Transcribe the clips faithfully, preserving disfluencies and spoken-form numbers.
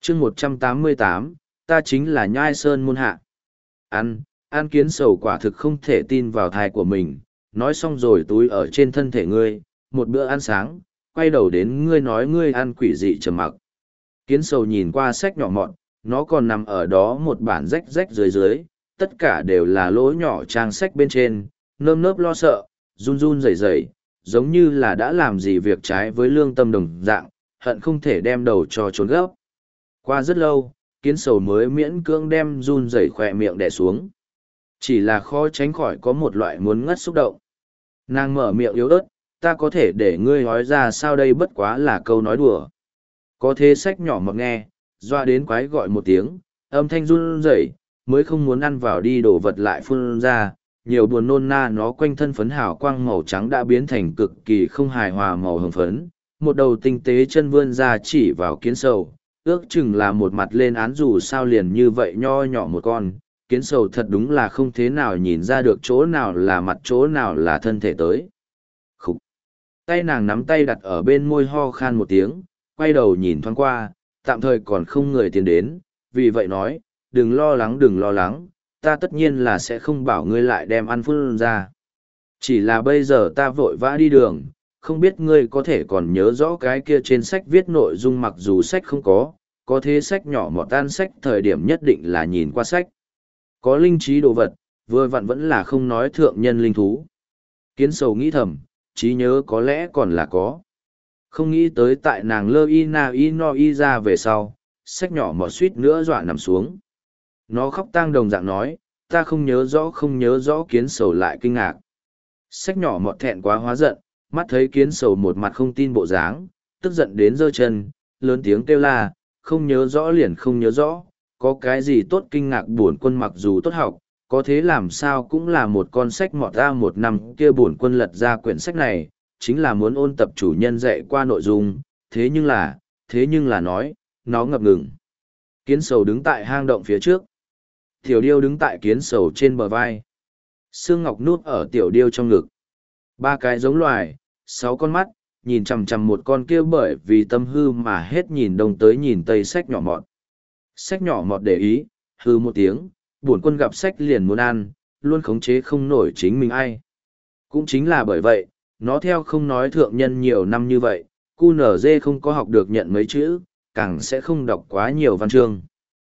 chương một trăm tám mươi tám, ta chính là nhai sơn môn hạ. Ăn, ăn kiến sầu quả thực không thể tin vào thai của mình, nói xong rồi túi ở trên thân thể ngươi, một bữa ăn sáng, quay đầu đến ngươi nói ngươi ăn quỷ dị trầm mặc. Kiến sầu nhìn qua sách nhỏ mọn, nó còn nằm ở đó một bản rách rách dưới dưới, tất cả đều là lỗ nhỏ trang sách bên trên, nơm nớp lo sợ, run run rẩy rẩy, giống như là đã làm gì việc trái với lương tâm đồng dạng, hận không thể đem đầu cho trốn gấp. Qua rất lâu, kiến sầu mới miễn cưỡng đem run rẩy khỏe miệng đè xuống. Chỉ là khó tránh khỏi có một loại muốn ngất xúc động. Nàng mở miệng yếu ớt, ta có thể để ngươi nói ra sao đây bất quá là câu nói đùa. Có thế sách nhỏ mọt nghe, doa đến quái gọi một tiếng, âm thanh run rẩy, mới không muốn ăn vào đi đồ vật lại phun ra, nhiều buồn nôn na nó quanh thân phấn hào quang màu trắng đã biến thành cực kỳ không hài hòa màu hồng phấn, một đầu tinh tế chân vươn ra chỉ vào kiến sầu, ước chừng là một mặt lên án dù sao liền như vậy nho nhỏ một con, kiến sầu thật đúng là không thế nào nhìn ra được chỗ nào là mặt chỗ nào là thân thể tới. Khúc! Tay nàng nắm tay đặt ở bên môi ho khan một tiếng, quay đầu nhìn thoáng qua, tạm thời còn không người tiến đến, vì vậy nói, đừng lo lắng đừng lo lắng, ta tất nhiên là sẽ không bảo ngươi lại đem ăn phun ra. Chỉ là bây giờ ta vội vã đi đường, không biết ngươi có thể còn nhớ rõ cái kia trên sách viết nội dung mặc dù sách không có, có thế sách nhỏ mọt tan sách thời điểm nhất định là nhìn qua sách. Có linh trí đồ vật, vừa vặn vẫn là không nói thượng nhân linh thú. Kiến sầu nghĩ thầm, trí nhớ có lẽ còn là có. Không nghĩ tới tại nàng lơ y na y no y ra về sau, sách nhỏ mọt suýt nữa dọa nằm xuống. Nó khóc tang đồng dạng nói, ta không nhớ rõ không nhớ rõ kiến sầu lại kinh ngạc. Sách nhỏ mọt thẹn quá hóa giận, mắt thấy kiến sầu một mặt không tin bộ dáng, tức giận đến giơ chân, lớn tiếng kêu la, không nhớ rõ liền không nhớ rõ, có cái gì tốt kinh ngạc bổn quân mặc dù tốt học, có thế làm sao cũng là một con sách mọt ra một năm kia bổn quân lật ra quyển sách này, chính là muốn ôn tập chủ nhân dạy qua nội dung, thế nhưng là, thế nhưng là nói, nó ngập ngừng. Kiến sầu đứng tại hang động phía trước. Tiểu điêu đứng tại kiến sầu trên bờ vai. Sương Ngọc núp ở tiểu điêu trong ngực. Ba cái giống loài, sáu con mắt, nhìn chằm chằm một con kia bởi vì tâm hư mà hết nhìn đông tới nhìn tây sách nhỏ mọt. Sách nhỏ mọt để ý, hư một tiếng, bổn quân gặp sách liền muốn ăn, luôn khống chế không nổi chính mình ai. Cũng chính là bởi vậy, nó theo không nói thượng nhân nhiều năm như vậy, cu nở dê không có học được nhận mấy chữ, càng sẽ không đọc quá nhiều văn chương.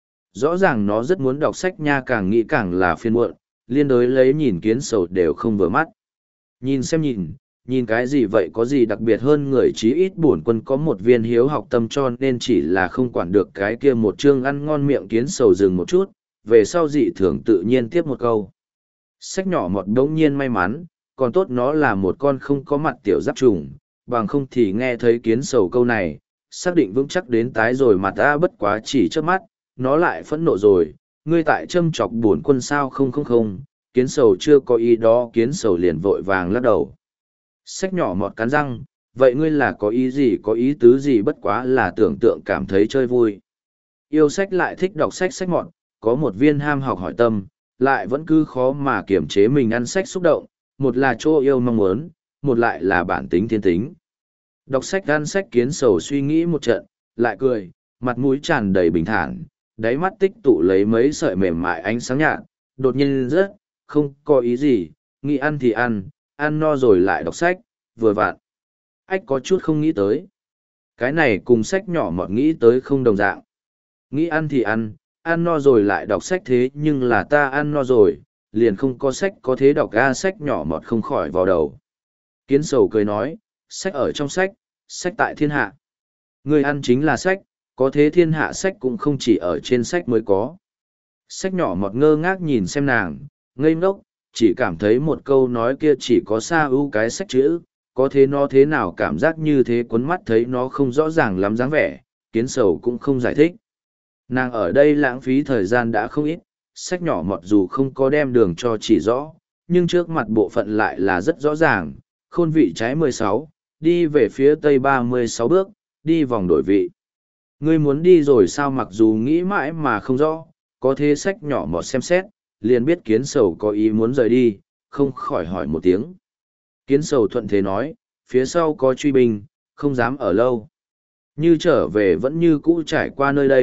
Rõ ràng nó rất muốn đọc sách nha, càng nghĩ càng là phiền muộn, liên đối lấy nhìn kiến sầu đều không vừa mắt. Nhìn xem nhìn, nhìn cái gì vậy có gì đặc biệt hơn người chí ít bổn quân có một viên hiếu học tâm cho nên chỉ là không quản được cái kia một chương ăn ngon miệng kiến sầu dừng một chút, về sau dị thường tự nhiên tiếp một câu. Sách nhỏ mọt đống nhiên may mắn, còn tốt nó là một con không có mặt tiểu giáp trùng, bằng không thì nghe thấy kiến sầu câu này, xác định vững chắc đến tái rồi mà ta bất quá chỉ trước mắt, nó lại phẫn nộ rồi, ngươi tại châm chọc bổn quân sao không không không, kiến sầu chưa có ý đó kiến sầu liền vội vàng lắc đầu. Sách nhỏ mọt cắn răng, vậy ngươi là có ý gì có ý tứ gì bất quá là tưởng tượng cảm thấy chơi vui. Yêu sách lại thích đọc sách sách mọt, có một viên ham học hỏi tâm, lại vẫn cứ khó mà kiểm chế mình ăn sách xúc động, một là chỗ yêu mong muốn, một lại là bản tính thiên tính. Đọc sách ăn sách kiến sầu suy nghĩ một trận, lại cười, mặt mũi tràn đầy bình thản, đáy mắt tích tụ lấy mấy sợi mềm mại ánh sáng nhạt, đột nhiên rất, không có ý gì, nghĩ ăn thì ăn, ăn no rồi lại đọc sách, vừa vặn. Ách có chút không nghĩ tới. Cái này cùng sách nhỏ mọt nghĩ tới không đồng dạng. Nghĩ ăn thì ăn, ăn no rồi lại đọc sách thế nhưng là ta ăn no rồi, liền không có sách có thế đọc ra sách nhỏ mọt không khỏi vào đầu. Kiến sầu cười nói, sách ở trong sách, sách tại thiên hạ. Người ăn chính là sách, có thế thiên hạ sách cũng không chỉ ở trên sách mới có. Sách nhỏ mọt ngơ ngác nhìn xem nàng, ngây ngốc, chỉ cảm thấy một câu nói kia chỉ có xa ưu cái sách chữ, có thế nó thế nào cảm giác như thế cuốn mắt thấy nó không rõ ràng lắm dáng vẻ, kiến sầu cũng không giải thích. Nàng ở đây lãng phí thời gian đã không ít, sách nhỏ mọt dù không có đem đường cho chỉ rõ, nhưng trước mặt bộ phận lại là rất rõ ràng, khôn vị trái mười sáu, đi về phía tây ba mươi sáu bước, đi vòng đổi vị. Ngươi muốn đi rồi sao mặc dù nghĩ mãi mà không rõ, có thế sách nhỏ mọt xem xét, liền biết kiến sầu có ý muốn rời đi, không khỏi hỏi một tiếng. Kiến sầu thuận thế nói, phía sau có truy binh, không dám ở lâu. Như trở về vẫn như cũ trải qua nơi đây,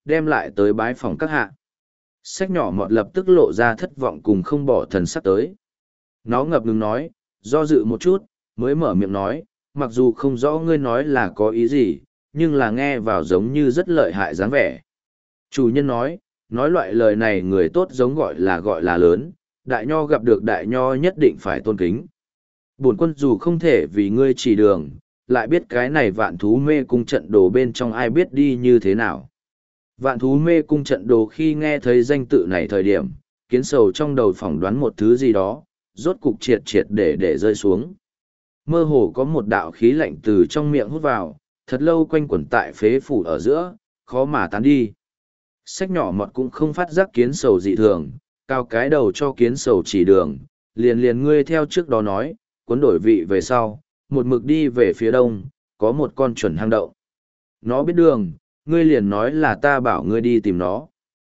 đem lại tới bái phòng các hạ. Sách nhỏ mọt lập tức lộ ra thất vọng cùng không bỏ thần sắc tới. Nó ngập ngừng nói, do dự một chút, mới mở miệng nói, mặc dù không rõ ngươi nói là có ý gì, nhưng là nghe vào giống như rất lợi hại dáng vẻ. Chủ nhân nói, nói loại lời này người tốt giống gọi là gọi là lớn, đại nho gặp được đại nho nhất định phải tôn kính. Bổn quân dù không thể vì ngươi chỉ đường, lại biết cái này vạn thú mê cung trận đồ bên trong ai biết đi như thế nào. Vạn thú mê cung trận đồ khi nghe thấy danh tự này thời điểm, kiến sầu trong đầu phỏng đoán một thứ gì đó, rốt cục triệt triệt để để rơi xuống. Mơ hồ có một đạo khí lạnh từ trong miệng hút vào, thật lâu quanh quẩn tại phế phủ ở giữa, khó mà tán đi. Sách nhỏ mọt cũng không phát giác kiến sầu dị thường, cao cái đầu cho kiến sầu chỉ đường, liền liền ngươi theo trước đó nói, cuốn đổi vị về sau, một mực đi về phía đông, có một con chuẩn hang động. Nó biết đường, ngươi liền nói là ta bảo ngươi đi tìm nó.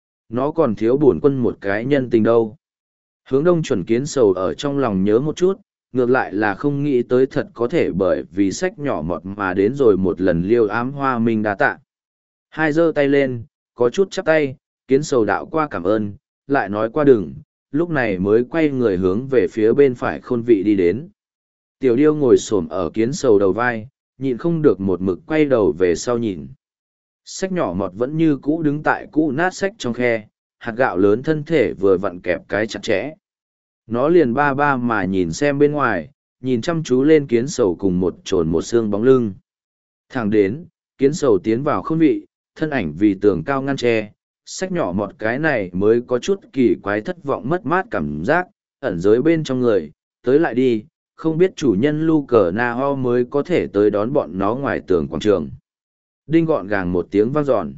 Nó còn thiếu bổn quân một cái nhân tình đâu. Hướng đông chuẩn kiến sầu ở trong lòng nhớ một chút, ngược lại là không nghĩ tới thật có thể bởi vì sách nhỏ mọt mà đến rồi một lần liêu ám hoa minh đa tạ. Hai giơ tay lên, có chút chắp tay, kiến sầu đạo qua cảm ơn, lại nói qua đường, lúc này mới quay người hướng về phía bên phải khôn vị đi đến. Tiểu điêu ngồi xổm ở kiến sầu đầu vai, nhịn không được một mực quay đầu về sau nhìn. Sách nhỏ mọt vẫn như cũ đứng tại cũ nát sách trong khe, hạt gạo lớn thân thể vừa vặn kẹp cái chặt chẽ. Nó liền ba ba mà nhìn xem bên ngoài, nhìn chăm chú lên kiến sầu cùng một trồn một xương bóng lưng. Thẳng đến, kiến sầu tiến vào khôn vị, thân ảnh vì tường cao ngăn tre, sách nhỏ mọt cái này mới có chút kỳ quái thất vọng mất mát cảm giác, ẩn giới bên trong người, tới lại đi, không biết chủ nhân lu cờ na ho mới có thể tới đón bọn nó ngoài tường quảng trường. Đinh gọn gàng một tiếng vang dọn.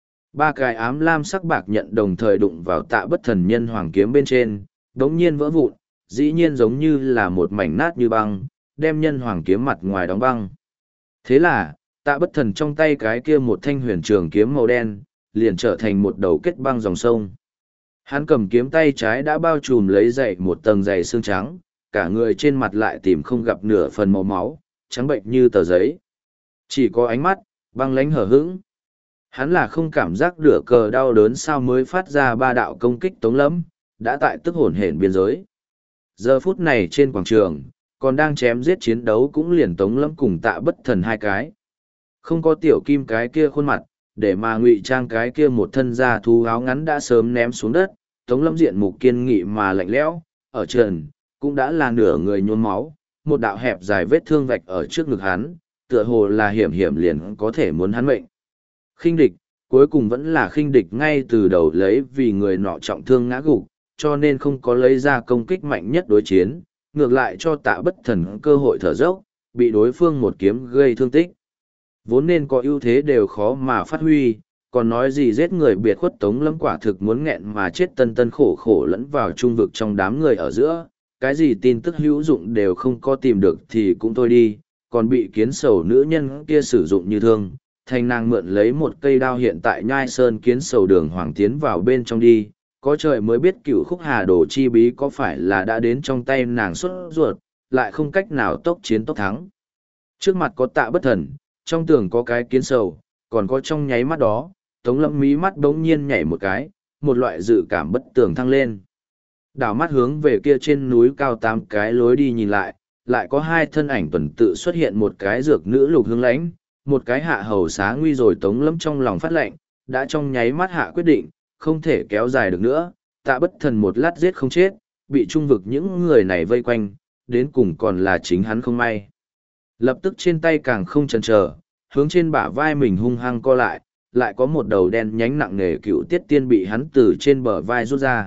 Ba cái ám lam sắc bạc nhận đồng thời đụng vào tạ bất thần nhân hoàng kiếm bên trên, đống nhiên vỡ vụn, dĩ nhiên giống như là một mảnh nát như băng, đem nhân hoàng kiếm mặt ngoài đóng băng. Thế là, tạ bất thần trong tay cái kia một thanh huyền trường kiếm màu đen, liền trở thành một đầu kết băng dòng sông. Hắn cầm kiếm tay trái đã bao trùm lấy dậy một tầng dày xương trắng, cả người trên mặt lại tìm không gặp nửa phần màu máu, trắng bệnh như tờ giấy. Chỉ có ánh mắt, băng lánh hở hững. Hắn là không cảm giác đửa cờ đau đớn sao mới phát ra ba đạo công kích tống lẫm, đã tại tức hồn hển biên giới. Giờ phút này trên quảng trường, còn đang chém giết chiến đấu cũng liền tống lẫm cùng tạ bất thần hai cái. Không có tiểu kim cái kia khuôn mặt, để mà ngụy trang cái kia một thân da thú áo ngắn đã sớm ném xuống đất, tống lẫm diện mục kiên nghị mà lạnh lẽo, ở trần, cũng đã là nửa người nhuốm máu, một đạo hẹp dài vết thương vạch ở trước ngực hắn, tựa hồ là hiểm hiểm liền có thể muốn hắn mệnh. Khinh địch, cuối cùng vẫn là khinh địch ngay từ đầu lấy vì người nọ trọng thương ngã gục, cho nên không có lấy ra công kích mạnh nhất đối chiến, ngược lại cho tạ bất thần cơ hội thở dốc, bị đối phương một kiếm gây thương tích. Vốn nên có ưu thế đều khó mà phát huy, còn nói gì giết người biệt khuất tống lâm quả thực muốn nghẹn mà chết tân tân khổ khổ lẫn vào trung vực trong đám người ở giữa, cái gì tin tức hữu dụng đều không có tìm được thì cũng thôi đi, còn bị kiến sầu nữ nhân kia sử dụng như thương, thành nàng mượn lấy một cây đao hiện tại nhai sơn kiến sầu đường hoàng tiến vào bên trong đi, có trời mới biết cựu khúc hà đồ chi bí có phải là đã đến trong tay nàng xuất ruột, lại không cách nào tốc chiến tốc thắng. Trước mặt có tạ bất thần, trong tường có cái kiến sầu, còn có trong nháy mắt đó, tống lâm mí mắt bỗng nhiên nhảy một cái, một loại dự cảm bất tường thăng lên. Đảo mắt hướng về kia trên núi cao tám cái lối đi nhìn lại, lại có hai thân ảnh tuần tự xuất hiện, một cái dược nữ lục hướng lãnh, một cái hạ hầu xá nguy, rồi tống lâm trong lòng phát lệnh, đã trong nháy mắt hạ quyết định, không thể kéo dài được nữa, tạ bất thần một lát giết không chết, bị trung vực những người này vây quanh, đến cùng còn là chính hắn không may. Lập tức trên tay càng không chần chờ, hướng trên bả vai mình hung hăng co lại, lại có một đầu đen nhánh nặng nề cựu tiết tiên bị hắn từ trên bờ vai rút ra.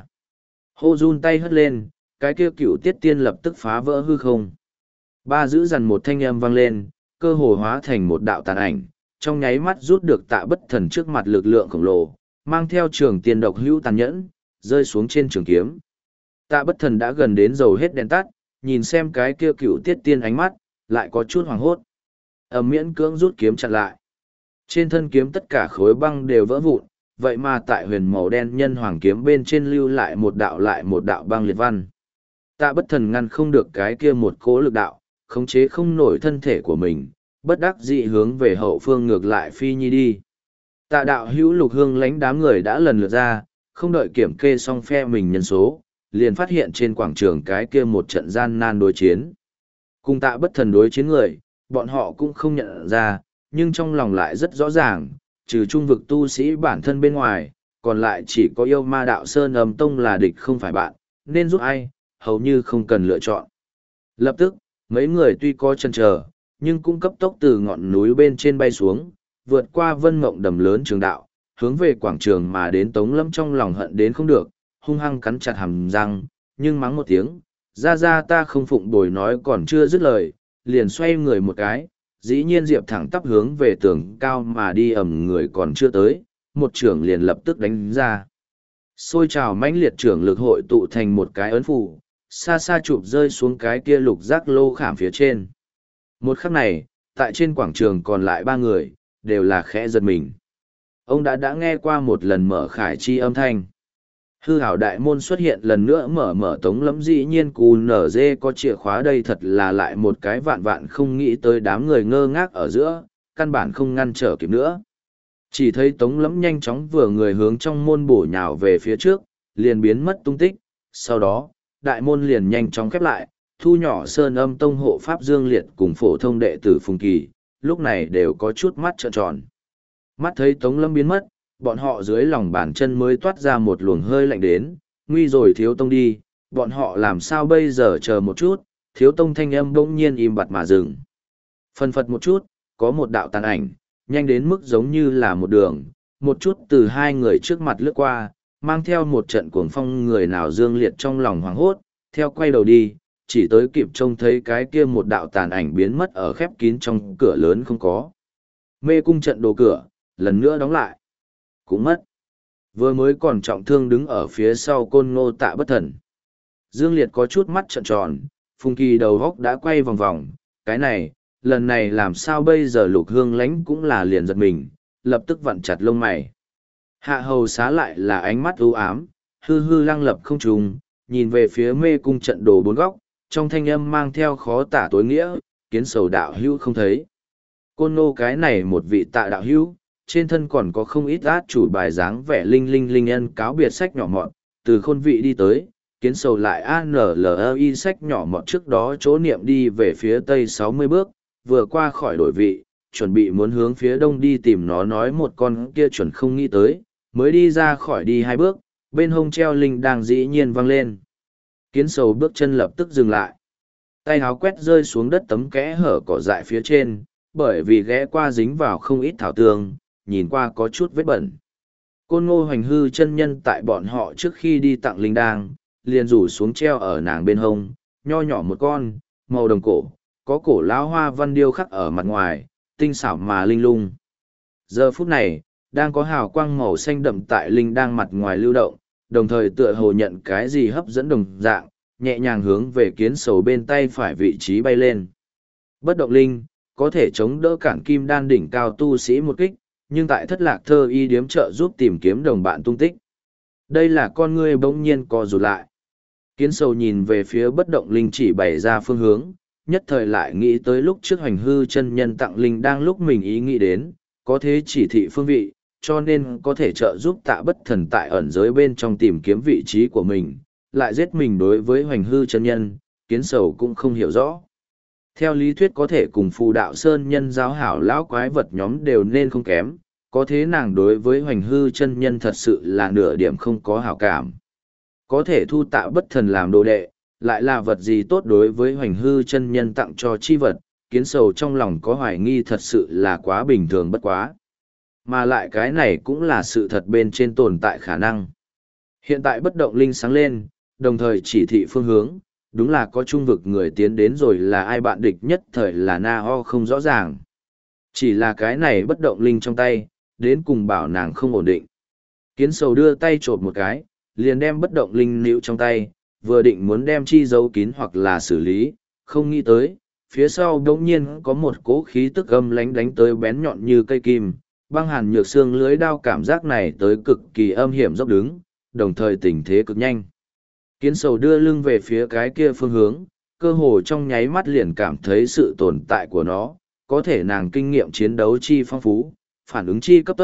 Hô run tay hất lên, cái kia cựu tiết tiên lập tức phá vỡ hư không. Ba giữ dằn một thanh âm vang lên, cơ hồ hóa thành một đạo tàn ảnh, trong nháy mắt rút được tạ bất thần trước mặt lực lượng khổng lồ, mang theo trường tiên độc hữu tàn nhẫn, rơi xuống trên trường kiếm. Tạ bất thần đã gần đến dầu hết đèn tắt, nhìn xem cái kia cựu tiết tiên ánh mắt, lại có chút hoảng hốt. Ầm miễn cưỡng rút kiếm chặn lại. Trên thân kiếm tất cả khối băng đều vỡ vụn, vậy mà tại huyền màu đen nhân hoàng kiếm bên trên lưu lại một đạo lại một đạo băng liệt văn. Tạ bất thần ngăn không được cái kia một cỗ lực đạo, khống chế không nổi thân thể của mình, bất đắc dĩ hướng về hậu phương ngược lại phi nhi đi. Tạ đạo hữu Lục Hương lãnh đám người đã lần lượt ra, không đợi kiểm kê xong phe mình nhân số, liền phát hiện trên quảng trường cái kia một trận gian nan đối chiến. Cùng tạ bất thần đối chiến người, bọn họ cũng không nhận ra, nhưng trong lòng lại rất rõ ràng, trừ trung vực tu sĩ bản thân bên ngoài, còn lại chỉ có yêu ma đạo Sơn Âm Tông là địch không phải bạn, nên giúp ai, hầu như không cần lựa chọn. Lập tức, mấy người tuy có chần chờ, nhưng cũng cấp tốc từ ngọn núi bên trên bay xuống, vượt qua vân mộng đầm lớn trường đạo, hướng về quảng trường mà đến Tống Lâm trong lòng hận đến không được, hung hăng cắn chặt hàm răng, nhưng mắng một tiếng, ra ra ta không phụng bồi nói còn chưa dứt lời, liền xoay người một cái, dĩ nhiên diệp thẳng tắp hướng về tường cao mà đi ầm người còn chưa tới, một trưởng liền lập tức đánh ra. Xôi trào mãnh liệt trưởng lực hội tụ thành một cái ấn phù, xa xa chụp rơi xuống cái kia lục giác lô khảm phía trên. Một khắc này, tại trên quảng trường còn lại ba người, đều là khẽ giật mình. Ông đã đã nghe qua một lần mở khải chi âm thanh. Hư hảo đại môn xuất hiện lần nữa mở mở Tống Lâm dĩ nhiên cù nở dê có chìa khóa đây thật là lại một cái vạn vạn không nghĩ tới đám người ngơ ngác ở giữa, căn bản không ngăn trở kịp nữa. Chỉ thấy Tống Lâm nhanh chóng vừa người hướng trong môn bổ nhào về phía trước, liền biến mất tung tích, sau đó, đại môn liền nhanh chóng khép lại, thu nhỏ Sơn Âm Tông hộ pháp Dương Liệt cùng phổ thông đệ tử Phùng Kỳ, lúc này đều có chút mắt trợn tròn. Mắt thấy Tống Lâm biến mất, bọn họ dưới lòng bàn chân mới toát ra một luồng hơi lạnh đến, nguy rồi Thiếu Tông đi, bọn họ làm sao bây giờ chờ một chút, Thiếu Tông thanh âm bỗng nhiên im bặt mà dừng. Phân phật một chút, có một đạo tàn ảnh, nhanh đến mức giống như là một đường, một chút từ hai người trước mặt lướt qua, mang theo một trận cuồng phong người nào Dương Liệt trong lòng hoảng hốt, theo quay đầu đi, chỉ tới kịp trông thấy cái kia một đạo tàn ảnh biến mất ở khép kín trong cửa lớn không có. Mê cung trận đồ cửa, lần nữa đóng lại. Cũng mất. Vừa mới còn trọng thương đứng ở phía sau Côn Ngô Tạ Bất Thần. Dương Liệt có chút mắt trợn tròn, Phùng Kỳ đầu góc đã quay vòng vòng, cái này, lần này làm sao bây giờ Lục Hương lãnh cũng là liền giật mình, lập tức vặn chặt lông mày. Hạ hầu xá lại là ánh mắt u ám, hư hư lăng lập không trùng, nhìn về phía mê cung trận đồ bốn góc, trong thanh âm mang theo khó tả tối nghĩa, kiến sầu đạo hữu không thấy. Côn Ngô cái này một vị tạ đạo hữu, trên thân còn có không ít át chủ bài dáng vẻ linh linh linh nhân cáo biệt sách nhỏ mọn, từ khôn vị đi tới, kiến sầu lại a n l i sách nhỏ mọn trước đó chỗ niệm đi về phía tây sáu mươi bước, vừa qua khỏi đổi vị, chuẩn bị muốn hướng phía đông đi tìm nó nói một con kia chuẩn không nghĩ tới, mới đi ra khỏi đi hai bước, bên hông treo linh đang dĩ nhiên văng lên. Kiến sầu bước chân lập tức dừng lại. Tay háo quét rơi xuống đất tấm kẽ hở cỏ dại phía trên, bởi vì ghé qua dính vào không ít thảo tường, nhìn qua có chút vết bẩn. Côn Ngô Hoành Hư chân nhân tại bọn họ trước khi đi tặng linh đang, liền rủ xuống treo ở nàng bên hông, nho nhỏ một con, màu đồng cổ, có cổ lão hoa văn điêu khắc ở mặt ngoài, tinh xảo mà linh lung. Giờ phút này, đang có hào quang màu xanh đậm tại linh đang mặt ngoài lưu động, đồng thời tựa hồ nhận cái gì hấp dẫn đồng dạng, nhẹ nhàng hướng về kiến sầu bên tay phải vị trí bay lên. Bất động linh, có thể chống đỡ cản kim đan đỉnh cao tu sĩ một kích, nhưng tại thất lạc thơ y điếm trợ giúp tìm kiếm đồng bạn tung tích. Đây là con ngươi bỗng nhiên co rụt lại. Kiến sầu nhìn về phía bất động linh chỉ bày ra phương hướng, nhất thời lại nghĩ tới lúc trước Hoành Hư chân nhân tặng linh đang lúc mình ý nghĩ đến, có thế chỉ thị phương vị, cho nên có thể trợ giúp Tạ Bất Thần tại ẩn giới bên trong tìm kiếm vị trí của mình, lại giết mình đối với Hoành Hư chân nhân, kiến sầu cũng không hiểu rõ. Theo lý thuyết có thể cùng phù đạo sơn nhân giáo hảo lão quái vật nhóm đều nên không kém, có thế nàng đối với Hoành Hư chân nhân thật sự là nửa điểm không có hảo cảm. Có thể thu Tạ Bất Thần làm đồ đệ, lại là vật gì tốt đối với Hoành Hư chân nhân tặng cho chi vật, kiến sầu trong lòng có hoài nghi thật sự là quá bình thường bất quá. Mà lại cái này cũng là sự thật bên trên tồn tại khả năng. Hiện tại bất động linh sáng lên, đồng thời chỉ thị phương hướng, đúng là có trung vực người tiến đến rồi là ai bạn địch nhất thời là na ho không rõ ràng. Chỉ là cái này bất động linh trong tay, đến cùng bảo nàng không ổn định. Kiến sầu đưa tay trộm một cái, liền đem bất động linh níu trong tay, vừa định muốn đem chi giấu kín hoặc là xử lý, không nghĩ tới, phía sau đống nhiên có một cỗ khí tức âm lánh đánh tới bén nhọn như cây kim, băng hàn nhược xương lưới đao cảm giác này tới cực kỳ âm hiểm dốc đứng, đồng thời tình thế cực nhanh. Kiến sầu đưa lưng về phía cái kia phương hướng, cơ hồ trong nháy mắt liền cảm thấy sự tồn tại của nó, có thể nàng kinh nghiệm chiến đấu chi phong phú, phản ứng chi cấp tốc,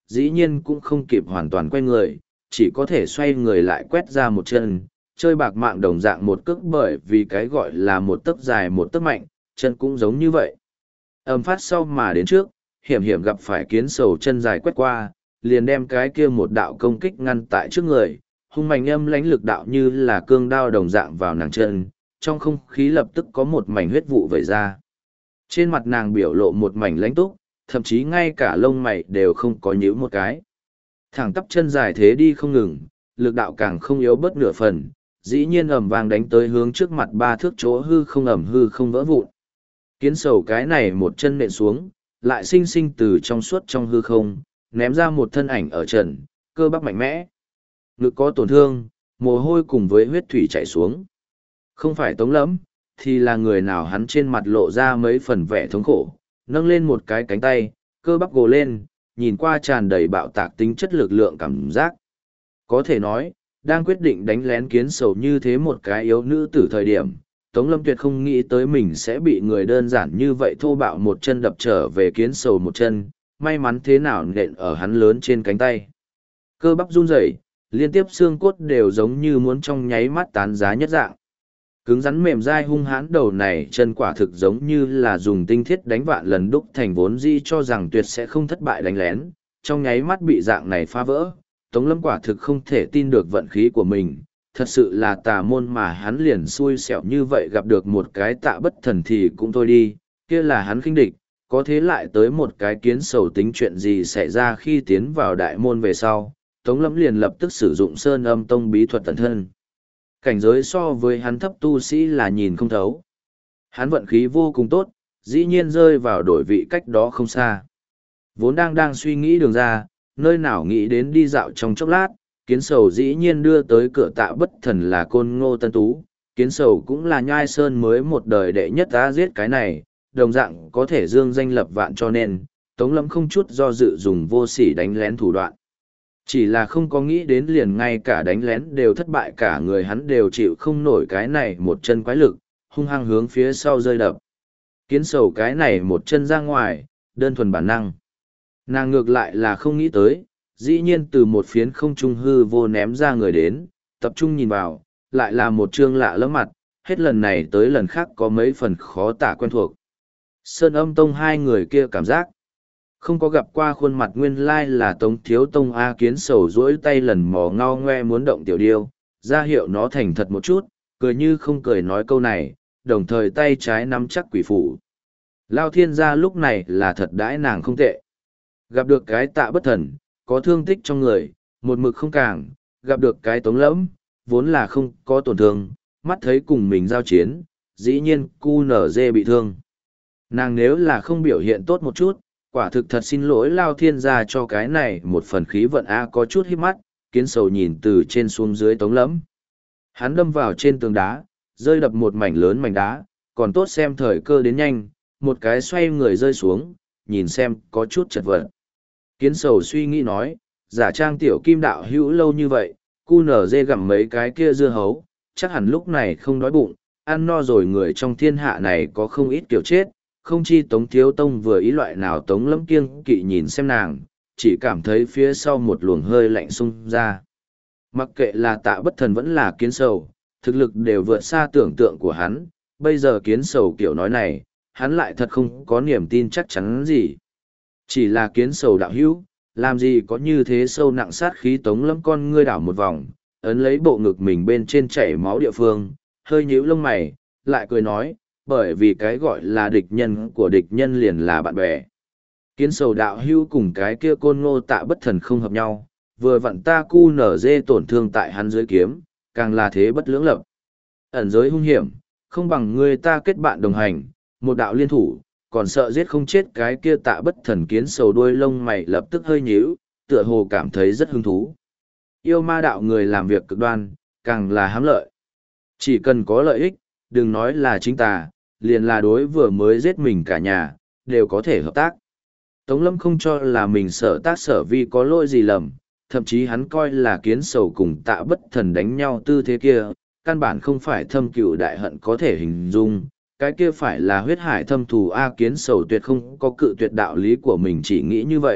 dĩ nhiên cũng không kịp hoàn toàn quay người, chỉ có thể xoay người lại quét ra một chân, chơi bạc mạng đồng dạng một cước, bởi vì cái gọi là một tấc dài một tấc mạnh, chân cũng giống như vậy. Âm phát sau mà đến trước, hiểm hiểm gặp phải kiến sầu chân dài quét qua, liền đem cái kia một đạo công kích ngăn tại trước người, hung mạnh âm lãnh lực đạo như là cương đao đồng dạng vào nàng chân, trong không khí lập tức có một mảnh huyết vụ vẩy ra. Trên mặt nàng biểu lộ một mảnh lãnh túc, thậm chí ngay cả lông mày đều không có nhíu một cái. Thẳng tắp chân dài thế đi không ngừng, lực đạo càng không yếu bớt nửa phần, dĩ nhiên ầm vang đánh tới hướng trước mặt ba thước chỗ hư không ẩm hư không vỡ vụn. Kiến sầu cái này một chân nện xuống, lại sinh sinh từ trong suốt trong hư không, ném ra một thân ảnh ở trần, cơ bắp mạnh mẽ. Ngực có tổn thương, mồ hôi cùng với huyết thủy chảy xuống. Không phải Tống Lẫm, thì là người nào, hắn trên mặt lộ ra mấy phần vẻ thống khổ, nâng lên một cái cánh tay, cơ bắp gồ lên, nhìn qua tràn đầy bạo tạc tính chất lực lượng cảm giác. Có thể nói, đang quyết định đánh lén kiến sầu như thế một cái yếu nữ tử thời điểm, Tống Lâm Tuyệt không nghĩ tới mình sẽ bị người đơn giản như vậy thô bạo một chân đập trở về kiến sầu một chân, may mắn thế nào nện ở hắn lớn trên cánh tay. Cơ bắp run rẩy, liên tiếp xương cốt đều giống như muốn trong nháy mắt tán giá nhất dạng. Cứng rắn mềm dai hung hãn đầu này chân quả thực giống như là dùng tinh thiết đánh vạn lần đúc thành, vốn di cho rằng tuyệt sẽ không thất bại đánh lén, trong nháy mắt bị dạng này phá vỡ. Tống Lâm quả thực không thể tin được vận khí của mình, thật sự là tà môn mà hắn liền xui xẻo như vậy gặp được một cái Tạ Bất Thần thì cũng thôi đi, kia là hắn khinh địch, có thế lại tới một cái kiến sầu, tính chuyện gì xảy ra khi tiến vào đại môn về sau. Tống Lâm liền lập tức sử dụng Sơn Âm Tông bí thuật tận thân. Cảnh giới so với hắn thấp tu sĩ là nhìn không thấu. Hắn vận khí vô cùng tốt, dĩ nhiên rơi vào đổi vị cách đó không xa. Vốn đang đang suy nghĩ đường ra, nơi nào nghĩ đến đi dạo trong chốc lát, kiến sầu dĩ nhiên đưa tới cửa Tạ Bất Thần là Côn Ngô Tân Tú. Kiến sầu cũng là Nhai Sơn mới một đời đệ nhất đã giết cái này, đồng dạng có thể dương danh lập vạn, cho nên Tống Lâm không chút do dự dùng vô sỉ đánh lén thủ đoạn. Chỉ là không có nghĩ đến liền ngay cả đánh lén đều thất bại, cả người hắn đều chịu không nổi cái này một chân quái lực, hung hăng hướng phía sau rơi đập. Kiến sầu cái này một chân ra ngoài, đơn thuần bản năng. Nàng ngược lại là không nghĩ tới, dĩ nhiên từ một phiến không trung hư vô ném ra người đến, tập trung nhìn vào, lại là một trương lạ lẫm mặt, hết lần này tới lần khác có mấy phần khó tả quen thuộc. Sơn Âm Tông hai người kia cảm giác không có gặp qua khuôn mặt, nguyên lai là Tống Thiếu Tông. A Kiến sầu duỗi tay lần mò ngao ngoe muốn động tiểu điêu, ra hiệu nó thành thật một chút, cười như không cười nói câu này, đồng thời tay trái nắm chắc quỷ phủ. Lao Thiên gia lúc này là thật đãi nàng không tệ. Gặp được cái Tạ Bất Thần, có thương tích trong người, một mực không càng, gặp được cái Tống Lẫm, vốn là không có tổn thương, mắt thấy cùng mình giao chiến, dĩ nhiên cu nở dê bị thương. Nàng nếu là không biểu hiện tốt một chút, quả thực thật xin lỗi Lao Thiên gia cho cái này một phần khí vận. A có chút híp mắt, Kiến sầu nhìn từ trên xuống dưới Tống Lẫm. Hắn đâm vào trên tường đá, rơi đập một mảnh lớn mảnh đá, còn tốt xem thời cơ đến nhanh, một cái xoay người rơi xuống, nhìn xem có chút chật vật. Kiến sầu suy nghĩ nói, giả trang tiểu kim đạo hữu lâu như vậy, cu nở dê gặm mấy cái kia dưa hấu, chắc hẳn lúc này không đói bụng, ăn no rồi. Người trong thiên hạ này có không ít kiểu chết, không chi Tống Thiếu Tông vừa ý loại nào. Tống Lâm kiêng kỵ nhìn xem nàng, chỉ cảm thấy phía sau một luồng hơi lạnh xung ra. Mặc kệ là Tạ Bất Thần vẫn là Kiến sầu, thực lực đều vượt xa tưởng tượng của hắn, bây giờ Kiến sầu kiểu nói này, hắn lại thật không có niềm tin chắc chắn gì. Chỉ là Kiến sầu đạo hữu, làm gì có như thế sâu nặng sát khí. Tống Lâm con ngươi đảo một vòng, ấn lấy bộ ngực mình bên trên chảy máu địa phương, hơi nhíu lông mày, lại cười nói, bởi vì cái gọi là địch nhân của địch nhân liền là bạn bè. Kiến sầu đạo hữu cùng cái kia Côn Ngô Tạ Bất Thần không hợp nhau, vừa vặn ta cu nở dê tổn thương tại hắn dưới kiếm, càng là thế bất lưỡng lập. Ẩn giới hung hiểm, không bằng người ta kết bạn đồng hành, một đạo liên thủ, còn sợ giết không chết cái kia Tạ Bất Thần. Kiến sầu đuôi lông mày lập tức hơi nhíu, tựa hồ cảm thấy rất hứng thú. Yêu ma đạo người làm việc cực đoan, càng là hám lợi. Chỉ cần có lợi ích, đừng nói là chính tà, liền là đối vừa mới giết mình cả nhà, đều có thể hợp tác. Tống Lâm không cho là mình sở tác sở vi có lỗi gì lầm, thậm chí hắn coi là Kiến sầu cùng Tạ Bất Thần đánh nhau tư thế kia, căn bản không phải thâm cựu đại hận có thể hình dung, cái kia phải là huyết hải thâm thù. A Kiến sầu tuyệt không có cự tuyệt đạo lý của mình, chỉ nghĩ như vậy,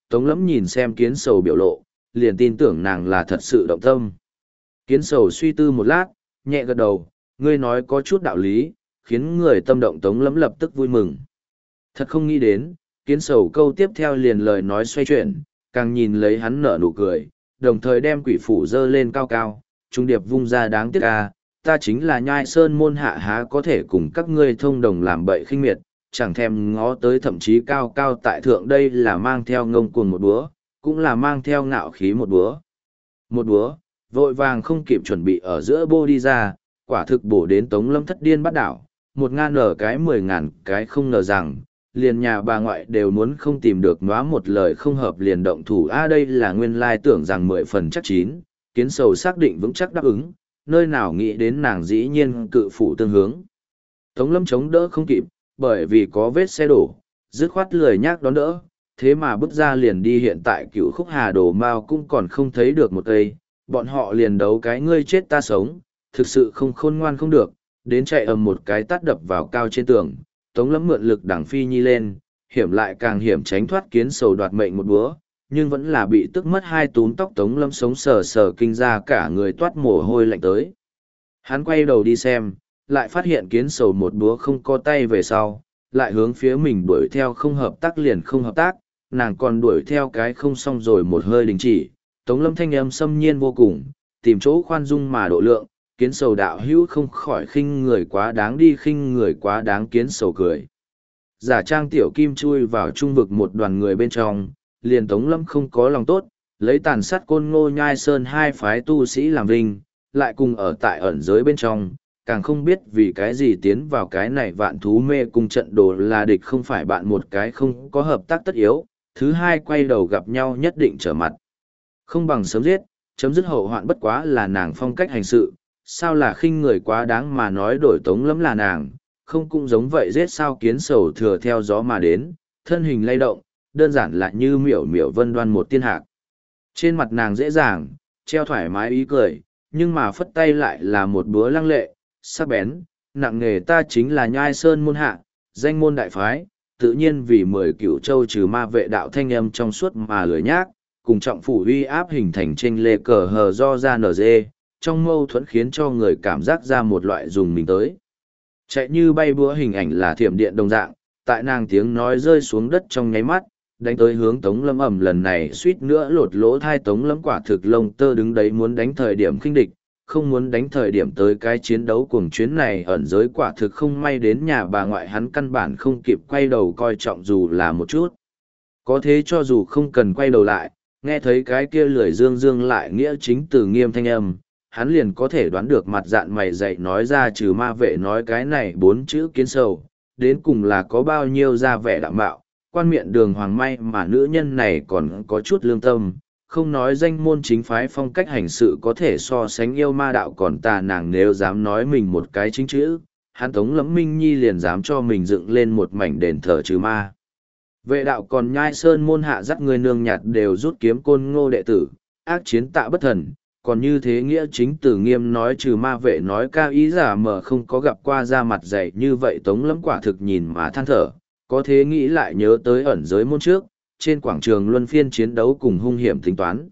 Tống Lẫm nhìn xem Kiến Sầu biểu lộ, liền tin tưởng nàng là thật sự động tâm. Kiến Sầu suy tư một lát, nhẹ gật đầu, ngươi nói có chút đạo lý, khiến người tâm động. Tống Lẫm lập tức vui mừng. Thật không nghĩ đến, Kiến Sầu câu tiếp theo liền lời nói xoay chuyển, càng nhìn lấy hắn nở nụ cười, đồng thời đem quỷ phủ dơ lên cao cao, trung điệp vung ra. Đáng tiếc à, ta chính là Nhai Sơn môn hạ, há có thể cùng các ngươi thông đồng làm bậy khinh miệt, chẳng thèm ngó tới, thậm chí cao cao tại thượng. Đây là mang theo ngông cuồng một búa, cũng là mang theo ngạo khí một búa. Một búa, vội vàng không kịp chuẩn bị ở giữa bô đi ra, quả thực bổ đến Tống Lâm thất điên bắt đảo, một ngàn nở cái mười ngàn cái. Không ngờ rằng, liền nhà bà ngoại đều muốn không tìm được nóa, một lời không hợp liền động thủ. A đây là nguyên lai tưởng rằng mười phần chắc chín, Kiến Sầu xác định vững chắc đáp ứng, nơi nào nghĩ đến nàng dĩ nhiên cự phủ tương hướng. Tống Lâm chống đỡ không kịp, bởi vì có vết xe đổ, dứt khoát lười nhác đón đỡ, thế mà bước ra liền đi. Hiện tại Cựu Khúc Hà Đồ Mao cũng còn không thấy được một cây, bọn họ liền đấu cái ngươi chết ta sống, thực sự không khôn ngoan không được, đến chạy ầm một cái tát đập vào cao trên tường. Tống Lâm mượn lực đằng phi nhi lên, hiểm lại càng hiểm, tránh thoát Kiến Sầu đoạt mệnh một búa, nhưng vẫn là bị tức mất hai túm tóc. Tống Lâm sống sờ sờ kinh ra, cả người toát mồ hôi lạnh tới. Hắn quay đầu đi xem, lại phát hiện Kiến Sầu một búa không có tay về sau, lại hướng phía mình đuổi theo. Không hợp tác liền không hợp tác, nàng còn đuổi theo cái không xong rồi một hơi đình chỉ. Tống Lâm thanh âm xâm nhiên vô cùng, tìm chỗ khoan dung mà độ lượng. Kiến Sầu đạo hữu không khỏi khinh người quá đáng đi, khinh người quá đáng. Kiến Sầu cười giả trang tiểu kim chui vào trung vực một đoàn người bên trong, liền Tống Lâm không có lòng tốt, lấy tàn sát Côn Ngô Nhai Sơn hai phái tu sĩ làm vinh, lại cùng ở tại ẩn giới bên trong, càng không biết vì cái gì tiến vào cái này vạn thú mê cung trận đồ là địch không phải bạn. Một cái không có hợp tác tất yếu, thứ hai quay đầu gặp nhau nhất định trở mặt, không bằng sớm giết, chấm dứt hậu hoạn. Bất quá là nàng phong cách hành sự, sao là khinh người quá đáng mà nói đổi Tống Lâm là nàng, không cũng giống vậy giết sao. Kiến Sầu thừa theo gió mà đến, thân hình lay động, đơn giản là như miểu miểu vân đoan một tiên hạc. Trên mặt nàng dễ dàng, treo thoải mái ý cười, nhưng mà phất tay lại là một búa lăng lệ, sắc bén, nặng nghề. Ta chính là Nhai Sơn môn hạ, danh môn đại phái, tự nhiên vì mười cửu châu trừ ma vệ đạo. Thanh âm trong suốt mà lười nhác, cùng trọng phủ uy áp hình thành tranh lê cờ hờ do ra nở dê, trong mâu thuẫn khiến cho người cảm giác ra một loại dùng mình tới. Chạy như bay búa hình ảnh là thiểm điện đồng dạng, tại nàng tiếng nói rơi xuống đất trong nháy mắt, đánh tới hướng Tống Lâm. ầm, lần này suýt nữa lột lỗ thai. Tống Lâm quả thực lông tơ đứng đấy, muốn đánh thời điểm khinh địch, không muốn đánh thời điểm tới. Cái chiến đấu cuồng chuyến này ẩn giới quả thực không may đến nhà bà ngoại, hắn căn bản không kịp quay đầu coi trọng dù là một chút. Có thế cho dù không cần quay đầu lại, nghe thấy cái kia lười dương dương lại nghĩa chính từ nghiêm thanh âm, hắn liền có thể đoán được mặt dạn mày dạy nói ra trừ ma vệ nói cái này bốn chữ Kiến Sầu, đến cùng là có bao nhiêu ra vẻ đạm bạo, quan miệng đường hoàng. May mà nữ nhân này còn có chút lương tâm, không nói danh môn chính phái phong cách hành sự có thể so sánh yêu ma đạo còn tà, nàng nếu dám nói mình một cái chính chữ, hắn Tống Lâm Minh Nhi liền dám cho mình dựng lên một mảnh đền thờ trừ ma vệ đạo. Còn Nhai Sơn môn hạ dắt người nương nhạt đều rút kiếm Côn Ngô đệ tử, ác chiến tạ bất thần, còn như thế nghĩa chính từ nghiêm nói trừ ma vệ nói cao ý giả mờ không có gặp qua ra mặt dày như vậy. Tống Lâm quả thực nhìn mà than thở, có thế nghĩ lại nhớ tới ẩn giới môn trước, trên quảng trường luân phiên chiến đấu cùng hung hiểm tính toán.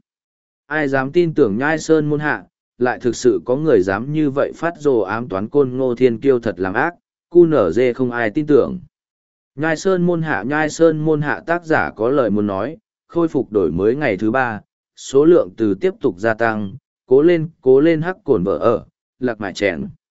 Ai dám tin tưởng Nhai Sơn môn hạ, lại thực sự có người dám như vậy phát rồ ám toán Côn Ngô Thiên Kiêu thật làm ác, cu nở dê không ai tin tưởng. Nhai Sơn môn hạ, Nhai Sơn môn hạ. Tác giả có lời muốn nói, khôi phục đổi mới ngày thứ ba, số lượng từ tiếp tục gia tăng, cố lên, cố lên hắc cổn vợ ở, lạc mại chèn.